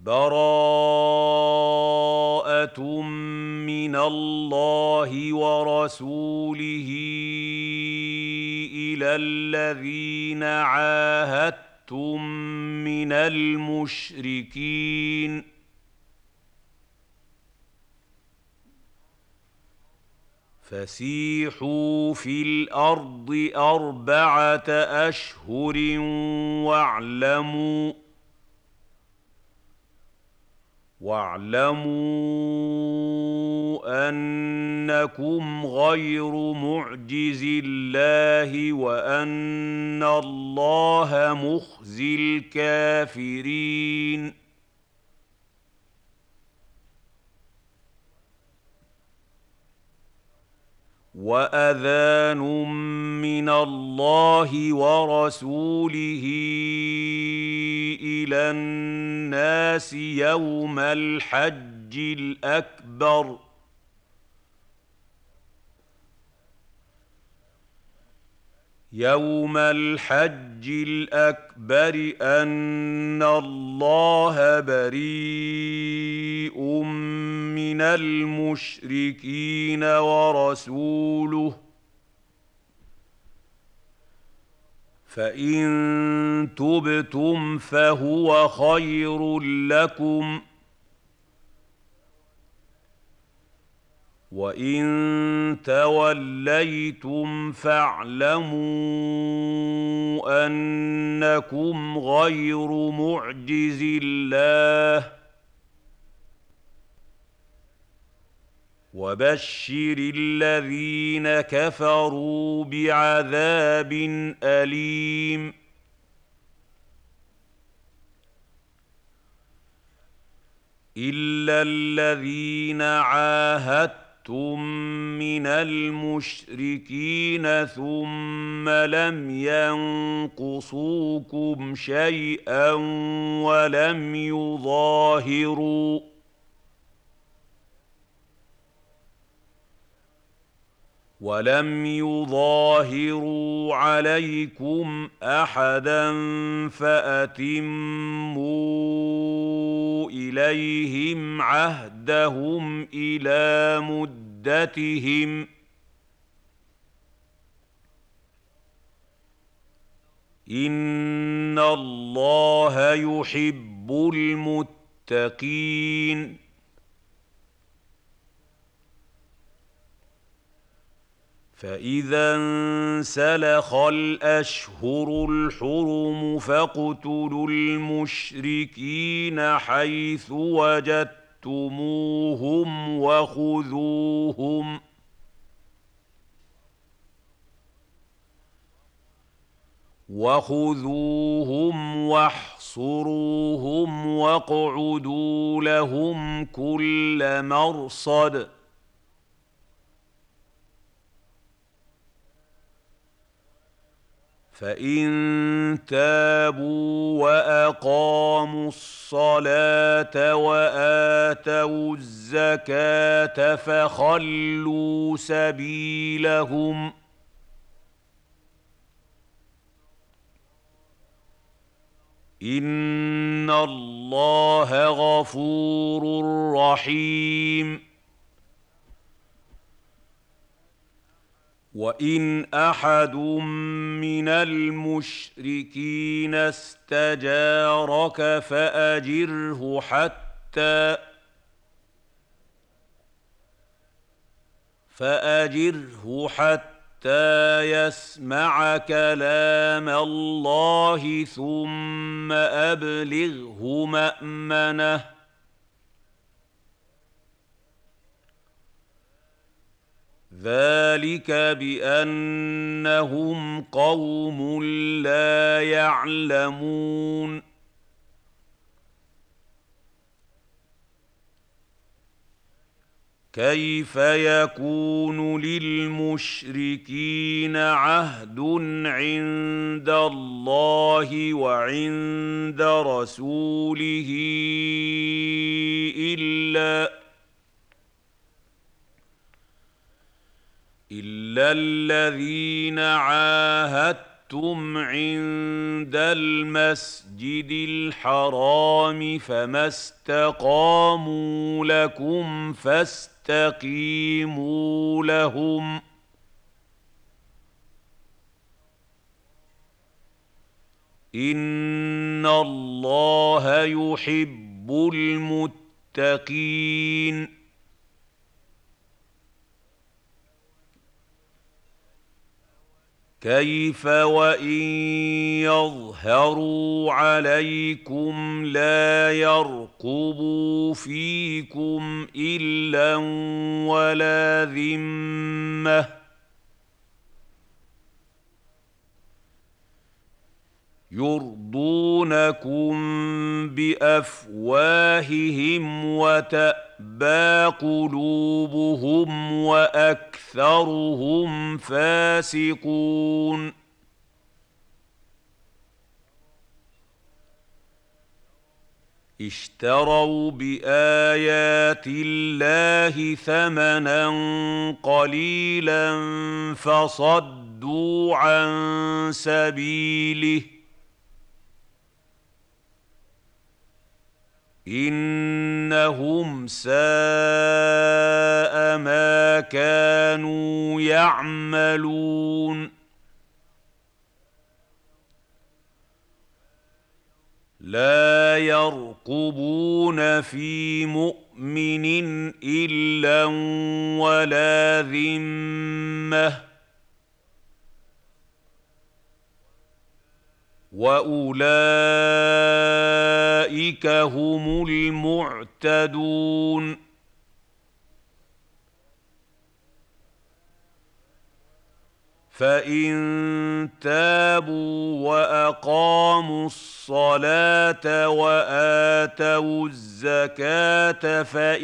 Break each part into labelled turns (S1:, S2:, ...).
S1: بَرَاءَةٌ مِّنَ اللَّهِ وَرَسُولِهِ إِلَى الَّذِينَ عَاهَدتُّم مِّنَ الْمُشْرِكِينَ فَسِيحُوا فِي الْأَرْضِ أَرْبَعَةَ أَشْهُرٍ وَاعْلَمُوا أَنَّكُمْ غَيْرُ مُعْجِزِي اللَّهِ وَأَنَّ اللَّهَ مُخْزِي الْكَافِرِينَ وَأَذَانٌ مِّنَ اللَّهِ وَرَسُولِهِ إِلَى النَّاسِ يَوْمَ الْحَجِّ الْأَكْبَرِ أَنَّ اللَّهَ بَرِيءٌ مِّنَ الْمُشْرِكِينَ وَرَسُولُهُ ۚ فَإِن تُبْتُمْ فَهُوَ خَيْرٌ لَّكُمْ ۖ وَإِن تَوَلَّيْتُمْ فَاعْلَمُوا أَنَّكُمْ غَيْرُ مُعْجِزِي اللَّهِ ۗ وَبَشِّرِ الَّذِينَ كَفَرُوا بِعَذَابٍ أَلِيمٍ إِلَّا الَّذِينَ عَاهَدتُّم مِّنَ الْمُشْرِكِينَ ثُمَّ لَمْ يَنقُصُوكُمْ شَيْئًا وَلَمْ يُظَاهِرُوا عَلَيْكُمْ أَحَدًا فَأَتِمُّوا إِلَيْهِمْ عَهْدَهُمْ إِلَىٰ مُدَّتِهِمْ ۚ إِنَّ اللَّهَ يُحِبُّ الْمُتَّقِينَ فَإِذَا انسَلَخَ الْأَشْهُرُ الْحُرُمُ فَاقْتُلُوا الْمُشْرِكِينَ حَيْثُ وَجَدتُّمُوهُمْ وَخُذُوهُمْ وَاحْصُرُوهُمْ وَاقْعُدُوا لَهُمْ كُلَّ مَرْصَدٍ فَإِن تَابُوا وَأَقَامُوا الصَّلَاةَ وَآتَوُا الزَّكَاةَ فَخَلُّوا سَبِيلَهُمْ ۚ إِنَّ اللَّهَ غَفُورٌ رَّحِيمٌ وَإِنْ أَحَدٌ مِّنَ الْمُشْرِكِينَ اسْتَجَارَكَ فَأَجِرْهُ حَتَّىٰ يَسْمَعَ كَلَامَ اللَّهِ ثُمَّ أَبْلِغْهُ مَأْمَنَهُ ۚ ذَٰلِكَ بِأَنَّهُمْ قَوْمٌ لَّا يَعْلَمُونَ كَيْفَ يَكُونُ لِلْمُشْرِكِينَ عَهْدٌ عِندَ اللَّهِ وَعِندَ رَسُولِهِ إِلَّا الَّذِينَ عَاهَدتُّم وقفتم عند المسجد الحرام فما استقاموا لكم فاستقيموا لهم إن الله يحب المتقين كيف وإن يظهروا عليكم لا يرقبوا فيكم إلا ولا ذمة يرضونكم بأفواههم وتأبى قلوبهم وأكثرهم فاسقون اشتروا بآيات الله ثمنا قليلا فصدوا عن سبيله إنهم ساء ما كانوا يعملون لا يرقبون في مؤمن إلا ولا ذمة وأولئك هم المعتدون فإن تابوا وأقاموا الصلاة وآتوا الزكاة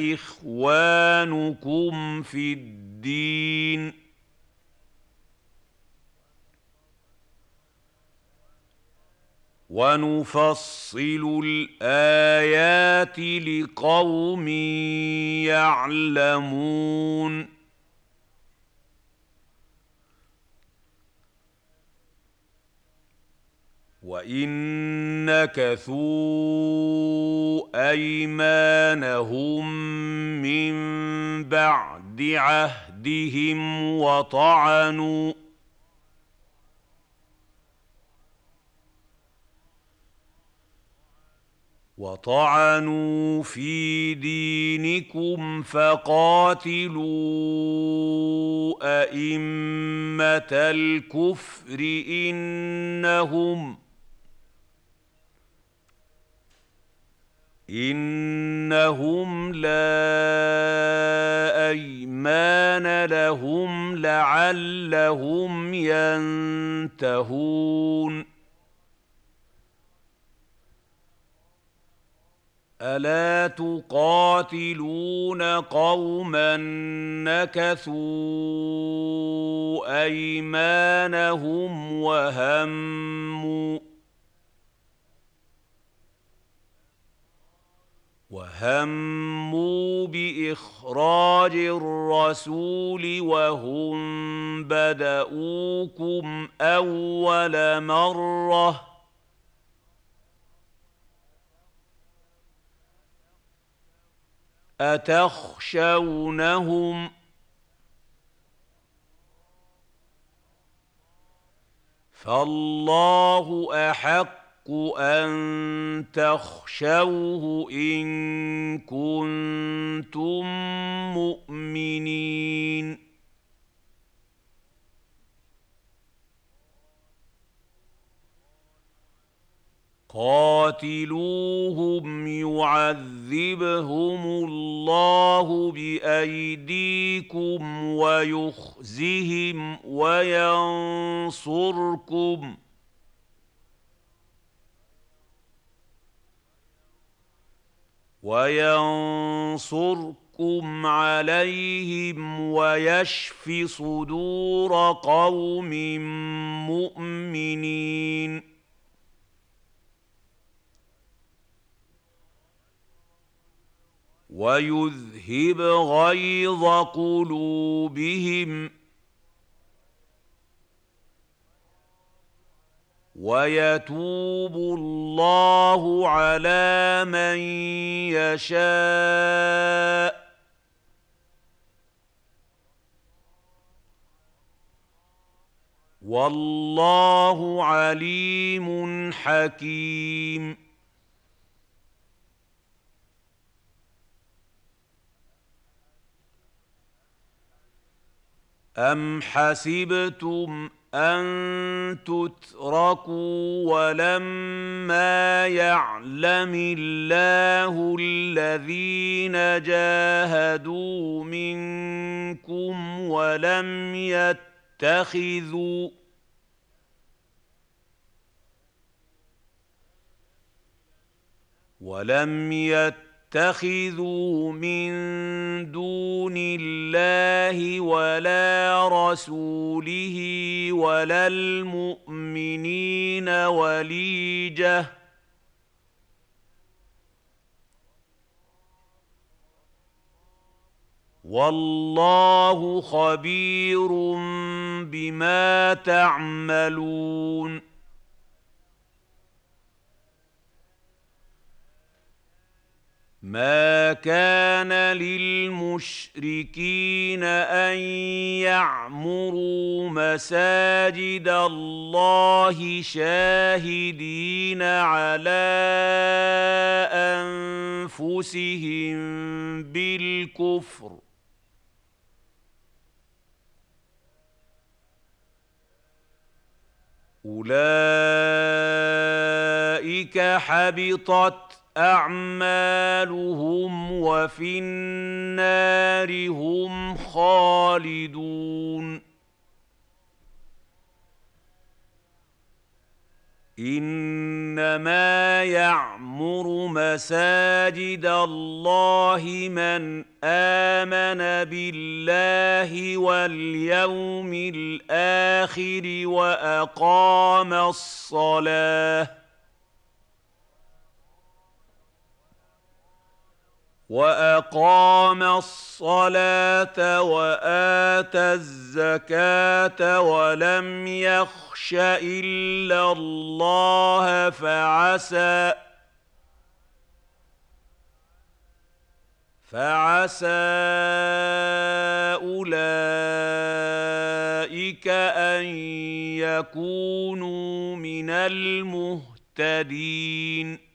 S1: فإخوانكم في الدين ونفصل الآيات لقوم يعلمون وإن نكثوا أيمانهم من بعد عهدهم وطعنوا في دينكم فقاتلوا أئمة الكفر إنهم لا أيمان لهم لعلهم ينتهون ألا تقاتلون قوما نكثوا أيمانهم وهموا بإخراج الرسول وهم بدؤوكم أول مرة أتخشونهم فالله أحق أن تخشوه إن كنتم مؤمنين قاتلوهم يعذبهم الله بأيديكم ويخزهم وينصركم عليهم ويشف صدور قوم مؤمنين ويذهب غيظ قلوبهم ويتوب الله على من يشاء والله عليم حكيم. أم حسبتم أن تتركوا ولما يعلم الله الذين جاهدوا منكم ولم يتخذوا من دون الله ولا رسوله ولا المؤمنين وليجة والله خبير بما تعملون. ما كان للمشركين أن يعمروا مساجد الله شاهدين على أنفسهم بالكفر أولئك حبطت أعمالهم وفي النار هم خالدون. إنما يعمر مساجد الله من آمن بالله واليوم الآخر وأقام الصلاة وآتى الزكاة ولم يخش إلا الله فعسى أولئك أن يكونوا من المهتدين.